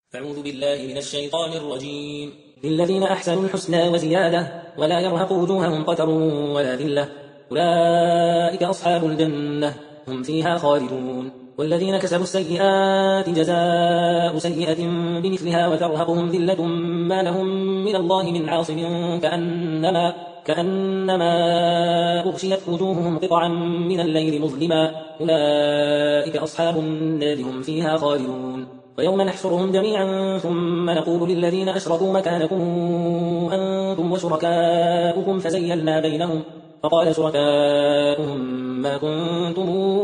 أعوذ بالله من الشيطان الرجيم. للذين أحسنوا الحسنى وزيادة ولا يرهق وجوههم قتر ولا ذلة أولئك أصحاب الجنة هم فيها خالدون. والذين كسبوا السيئات جزاء سيئة بمثلها وترهقهم ذلة ما لهم من الله من عاصم كأنما أغشيت وجوههم قطعا من الليل مظلما أولئك أصحاب النار هم فيها خالدون. ويوم نحشرهم جميعا ثم نقول للذين أشركوا مكانكم أنتم وشركاؤكم فزيلنا بينهم فقال شركاؤهم ما كنتم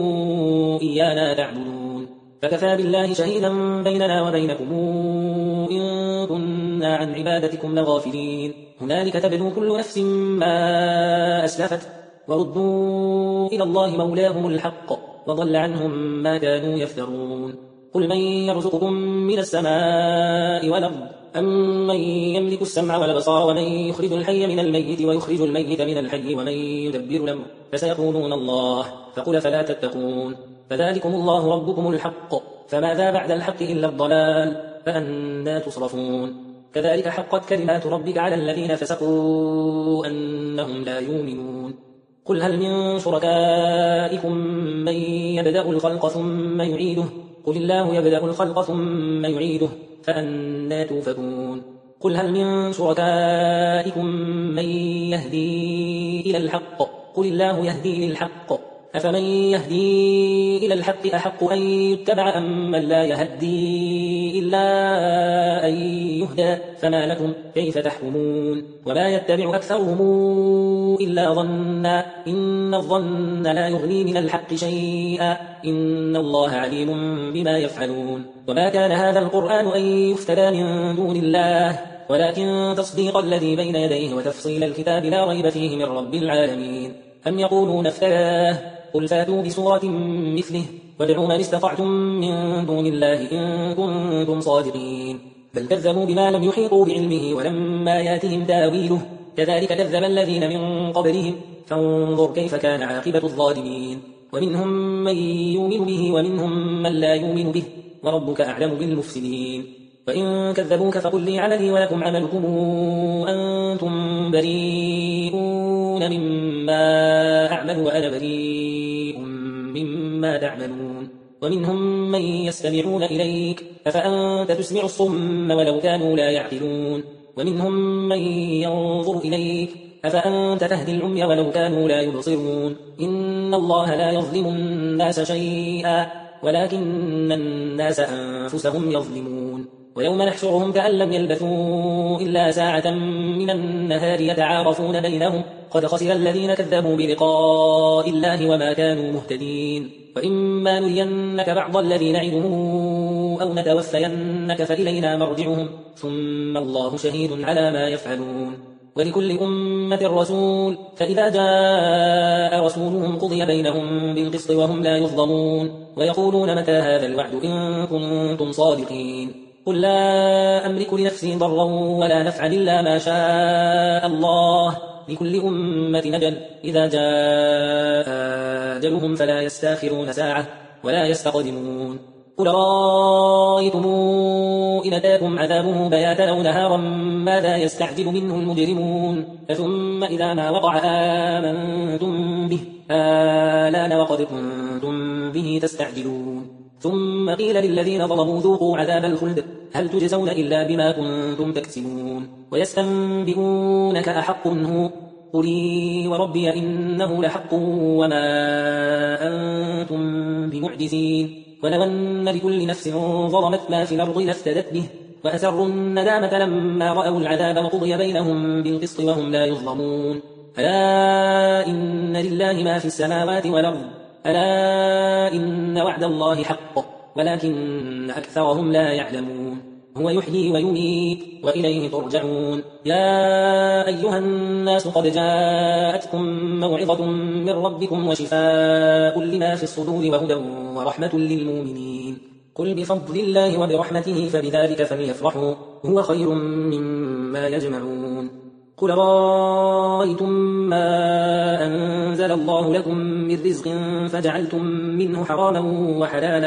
إيانا تعبدون فكفى بالله شهيدا بيننا وبينكم إن كنا عن عبادتكم لغافلين. هنالك تبدو كل نفس ما أسلفت وردوا إلى الله مولاهم الحق وضل عنهم ما كانوا يفترون. قل من يرزقكم من السماء والأرض أم من يملك السمع والأبصار ومن يخرج الحي من الميت ويخرج الميت من الحي ومن يدبر الأمر فسيقولون الله فقل فلا تتقون. فذلكم الله ربكم الحق فماذا بعد الحق إلا الضلال فأنى تصرفون. كذلك حقت كلمات ربك على الذين فسقوا أنهم لا يؤمنون. قل هل من شركائكم من يبدأ الخلق ثم يعيده قل الله يبدأ الخلق ثم يعيده فأنى توفكون. قل هل من شركائكم من يهدي إلى الحق قل الله يهدي للحق أفمن يهدي إلى الحق أحق أن يتبع أم من لا يهدي إلا أن يهدى فما لكم كيف تحكمون. وما يتبع أكثرهم إلا ظنا إن الظن لا يغني من الحق شيئا إن الله عليم بما يفعلون. وما كان هذا القرآن أن يفترى من دون الله ولكن تصديق الذي بين يديه وتفصيل الكتاب لا ريب فيه من رب العالمين. أم يقولون افتراه قل فاتوا بسورة مثله وادعوا من استطعتم من دون الله إن كنتم صادقين. بل كذبوا بما لم يحيطوا بعلمه ولما ياتهم تاويله كذلك كذب الذين من قبلهم فانظر كيف كان عاقبة الظالمين. ومنهم من يؤمن به ومنهم من لا يؤمن به وربك أعلم بالمفسدين. وإن كذبوك فقل لي عملي ولكم عملكم أنتم بريئون مما أعمل وأنا بريء مما تعملون. ومنهم من يستمعون إليك أفأنت تسمع الصم ولو كانوا لا يعقلون. ومنهم من ينظر إليك أفأنت تهدي العمي ولو كانوا لا يبصرون. إن الله لا يظلم الناس شيئا ولكن الناس أنفسهم يظلمون. ويوم نحشرهم كأن لم يلبثوا إلا ساعة من النهار يتعارفون بينهم قد خسر الذين كذبوا بلقاء الله وما كانوا مهتدين. وإما نرينك بعض الذي نعدهم أو نتوفينك فإلينا مرجعهم ثم الله شهيد على ما يفعلون. ولكل أمة رسول فإذا جاء رسولهم قضي بينهم بالقسط وهم لا يظلمون. ويقولون متى هذا الوعد إن كنتم صادقين. قل لا أملك لنفسي ضرا ولا نفعا إلا ما شاء الله لكل أمة أجل إذا جاء أجلهم فلا يستاخرون ساعة ولا يستقدمون. قل رأيتم إن أتاكم عذابه بياتا أو نهارا ماذا يستعجل منه المجرمون ثم إذا ما وقع آمنتم به آلان وقد كنتم به تستعجلون. ثم قيل للذين ظلموا ذوقوا عذاب الخلد هل تجزون إلا بما كنتم تكسبون. ويستنبئونك أحق هو قل وربي إنه لحق وما أنتم بمعجزين. ولو أن لكل نفس ظلمت ما في الأرض لافتدت به وأسروا الندامة لما رأوا العذاب وقضي بينهم بالقسط وهم لا يظلمون. ألا إن لله ما في السماوات والأرض ألا إن وعد الله حق ولكن أكثرهم لا يعلمون. هو يحيي ويميت وإليه ترجعون. يا أيها الناس قد جاءتكم موعظة من ربكم وشفاء لما في الصدور وهدى ورحمة للمؤمنين. قل بفضل الله وبرحمته فبذلك فليفرحوا هو خير مما يجمعون. قل رأيتم ما أنزل الله لكم من رزق فجعلتم منه حراما وحلالا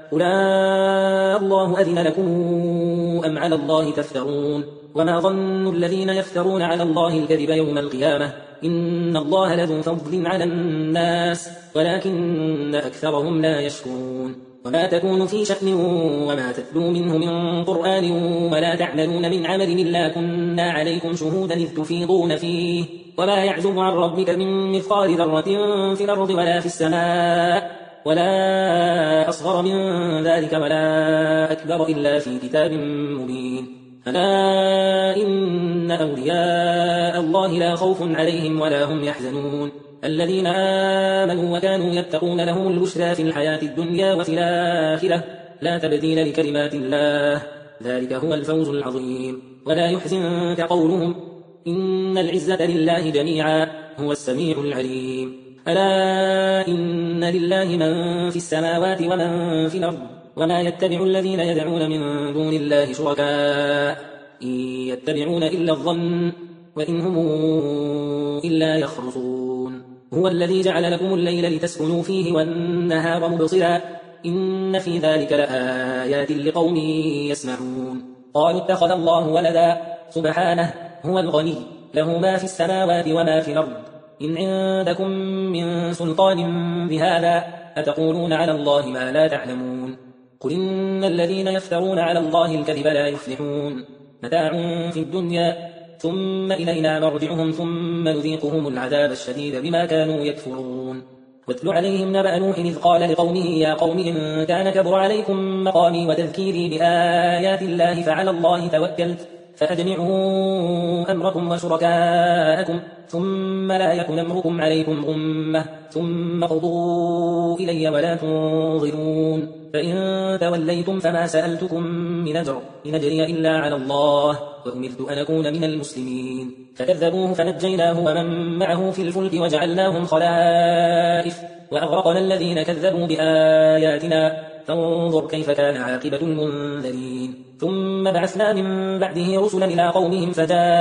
قل الله أذن لكم أم على الله تفترون وما ظن الذين يفترون على الله الكذب يوم القيامة إن الله لذو فضل على الناس ولكن أكثرهم لا يشكرون وما تكون في شأن وما تتلو منه من قرآن ولا تعملون من عمل إلا كنا عليكم شهودا إذ تفيضون فيه وما يعزب عن ربك من مثقال ذرة في الأرض ولا في السماء ولا أصغر من ذلك ولا أكبر إلا في كتاب مبين ألا إن أولياء الله لا خوف عليهم ولا هم يحزنون الذين آمنوا وكانوا يتقون لهم البشرى في الحياة الدنيا وفي الآخرة لا تبديل لكلمات الله ذلك هو الفوز العظيم ولا يحزنك قولهم إن العزة لله جميعا هو السميع العليم ألا إن لله من في السماوات ومن في الأرض وما يتبع الذين يدعون من دون الله شركاء إن يتبعون إلا الظن وإن هم إلا يخرصون هو الذي جعل لكم الليل لتسكنوا فيه والنهار مبصرا إن في ذلك لآيات لقوم يسمعون قالوا اتخذ الله ولدا سبحانه هو الغني له ما في السماوات وما في الأرض إن عندكم من سلطان بهذا أتقولون على الله ما لا تعلمون قل إن الذين يفترون على الله الكذب لا يفلحون متاع في الدنيا ثم إلينا مرجعهم ثم نذيقهم العذاب الشديد بما كانوا يكفرون واتل عليهم نبأ نوح إذ قال لقومه يا قوم إن كان كبر عليكم مقامي وتذكيري بآيات الله فعلى الله توكلت فأجمعوا أمركم وشركاءكم ثم لا يكن أمركم عليكم غمة ثم قضوا إلي ولا تنظرون فإن توليتم فما سألتكم من أجر إن أجري إلا على الله وأمرت أن أكون من المسلمين فكذبوه فنجيناه ومن معه في الفلك وجعلناهم خلائف وأغرقنا الذين كذبوا بآياتنا فانظر كيف كان عاقبة المنذرين ثم بعثنا من بعده رسلا إلى قومهم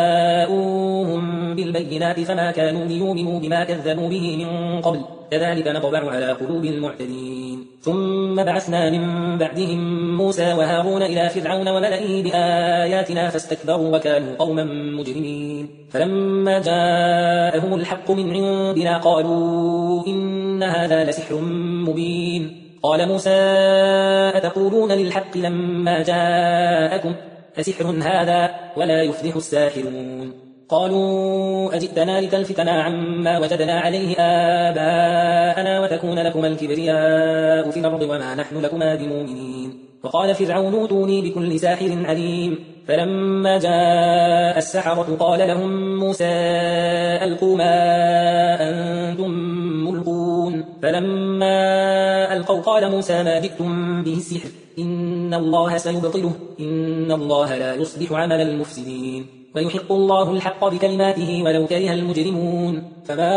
فجاءوهم بالبينات فما كانوا ليؤمنوا بما كذبوا به من قبل كذلك نطبع على قلوب المعتدين ثم بعثنا من بعدهم موسى وهارون إلى فرعون وملئه بآياتنا فاستكبروا وكانوا قوما مجرمين فلما جاءهم الحق من عندنا قالوا إن هذا لسحر مبين قال موسى أتقولون للحق لما جاءكم أسحر هذا ولا يفلح الساحرون قالوا أجئتنا لتلفتنا عما وجدنا عليه آباءنا وتكون لكما الكبرياء في الأرض وما نحن لكما بمؤمنين وقال فرعون اوتوني بكل ساحر عليم فلما جاء السحرة قال لهم موسى ألقوا ما أنتم ملقون فلما ألقوا قال موسى ما جئتم به السحر إن الله سيبطله إن الله لا يصلح عمل المفسدين ويحق الله الحق بكلماته ولو كره المجرمون فما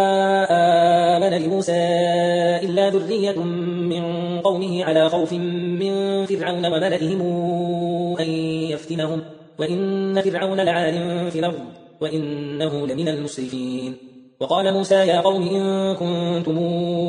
آمن لموسى إلا ذرية من قومه على خوف من فرعون وملئهم أن يفتنهم وإن فرعون لعال في الأرض وإنه لمن المسرفين وقال موسى يا قوم إن كنتم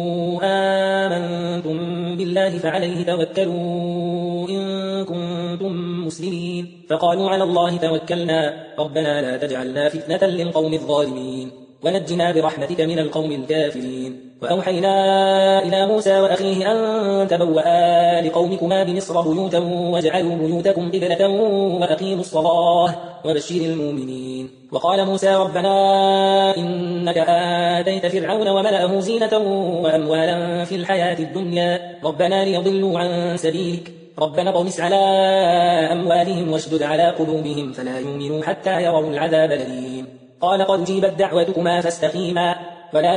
آمنتم بالله فعليه توكلوا إن كنتم مسلمين فقالوا على الله توكلنا ربنا لا تجعلنا فتنة للقوم الظالمين ونجنا برحمتك من القوم الكافرين وأوحينا إلى موسى وأخيه أن تبوأ لقومكما بمصر بيوتا واجعلوا بيوتكم قبلة وأقيموا الصلاة وبشر المؤمنين وقال موسى ربنا إنك آتيت فرعون وملأه زينة وأموالا في الحياة الدنيا ربنا ليضلوا عن سبيلك ربنا طمس على أموالهم واشدد على قلوبهم فلا يؤمنوا حتى يروا العذاب الأليم قال قد جيبت دعوتكما فاستقيما ولا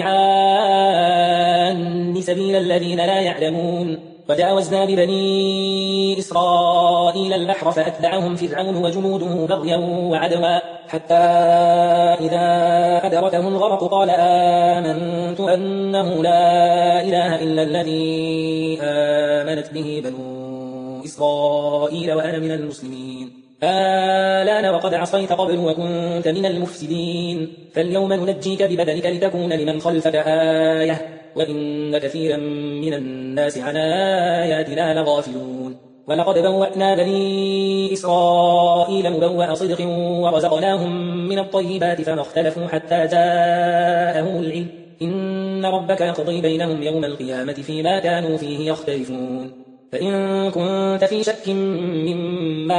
تتبعان سبيل الذين لا يعلمون وجاوزنا ببني إسرائيل البحر فأتبعهم فرعون وجنوده بغيا وعدوا حتى إذا أدركه الغرق قال آمنت أنه لا إله إلا الذي آمنت به بنو إسرائيل وأنا من المسلمين آلان وقد عصيت قبل وكنت من المفسدين فاليوم ننجيك ببدنك لتكون لمن خلفك آية وإن كثيرا من الناس عن آياتنا لغافلون ولقد بوأنا بني إسرائيل مبوأ صدق ورزقناهم من الطيبات فما اختلفوا حتى جاءهم العلم إن ربك يقضي بينهم يوم القيامة فيما كانوا فيه يختلفون فإن كنت في شك مما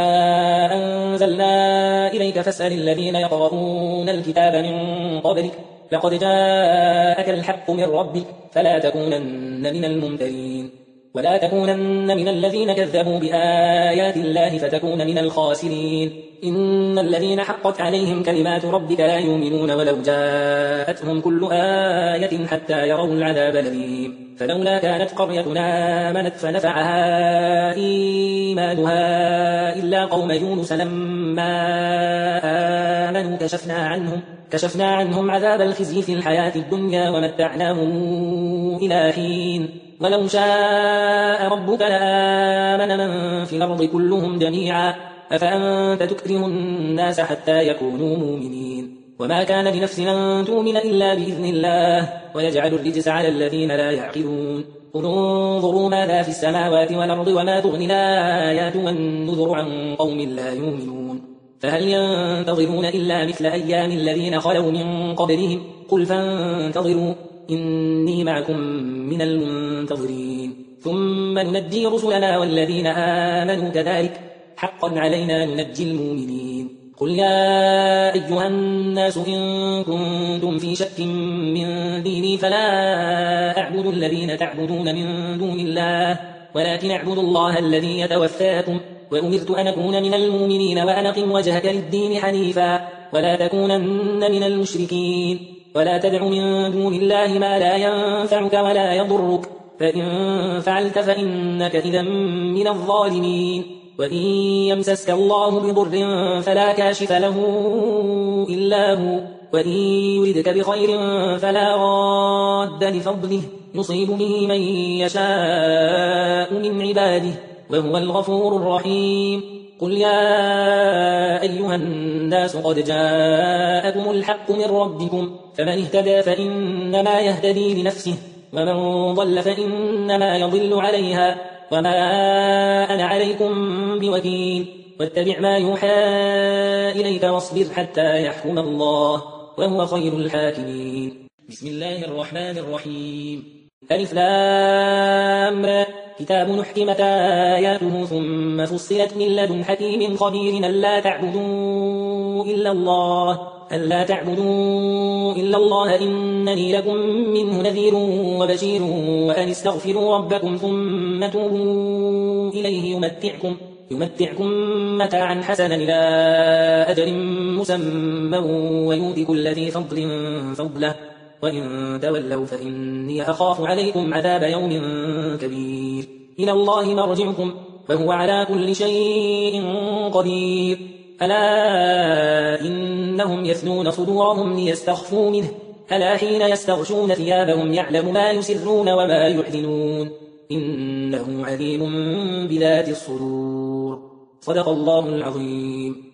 أنزلنا إليك فاسأل الذين يقرؤون الكتاب من قبلك لقد جاءك الحق من ربك فلا تكونن من الممترين ولا تكونن من الذين كذبوا بآيات الله فتكون من الخاسرين إن الذين حقت عليهم كلمات ربك لا يؤمنون ولو جاءتهم كل آية حتى يروا العذاب الأليم فلولا كانت قريتنا آمنت فنفعها إيمانها إلا قوم يونس لما آمنوا كشفنا عنهم عذاب الخزي في الحياة الدنيا ومتعناهم إلى حين ولو شاء ربك لآمن من في الأرض كلهم جميعا أفأنت تكره الناس حتى يكونوا مؤمنين وما كان لنفس أن تؤمن إلا بإذن الله ويجعل الرجس على الذين لا يعقلون قل انظروا ماذا في السماوات والأرض وما تغني الآيات والنذر عن قوم لا يؤمنون فهل ينتظرون إلا مثل أيام الذين خلوا من قبلهم قل فانتظروا إني معكم من المنتظرين ثم ننجي رسلنا والذين آمنوا كذلك حقا علينا ننجي المؤمنين قل يا أيها الناس إن كنتم في شك من ديني فلا أعبد الذين تعبدون من دون الله ولكن أعبد الله الذي يتوفاكم وأمرت أن أكون من المؤمنين وأن أقم وجهك للدين حنيفا ولا تكونن من المشركين ولا تدع من دون الله ما لا ينفعك ولا يضرك فإن فعلت فإنك إذا من الظالمين وإن يمسسك الله بضر فلا كاشف له إلا هو وإن يردك بخير فلا راد لفضله يصيب به من يشاء من عباده وهو الغفور الرحيم قل يا أيها الناس قد جاءكم الحق من ربكم فمن اهتدى فإنما يهتدي لنفسه ومن ضل فإنما يضل عليها وما أنا عليكم بوكيل واتبع ما يوحى إليك واصبر حتى يحكم الله وهو خير الحاكمين بسم الله الرحمن الرحيم ألف لام را كتاب أحكمت آياته ثم فصلت من لدن حكيم خبير ألا تعبدوا إلا الله إنني لكم منه نذير وبشير وأن استغفروا ربكم ثم توبوا إليه يمتعكم متاعا حسنا إلى أجل مسمى ويؤتي كل ذي فضل فضله وإن تولوا فإني أخاف عليكم عذاب يوم كبير إلى الله مرجعكم وهو على كل شيء قدير ألا إنهم يثنون صدورهم ليستخفوا منه ألا حين يستغشون ثيابهم يعلم ما يسرون وما يعلنون إنه عليم بذات الصدور صدق الله العظيم.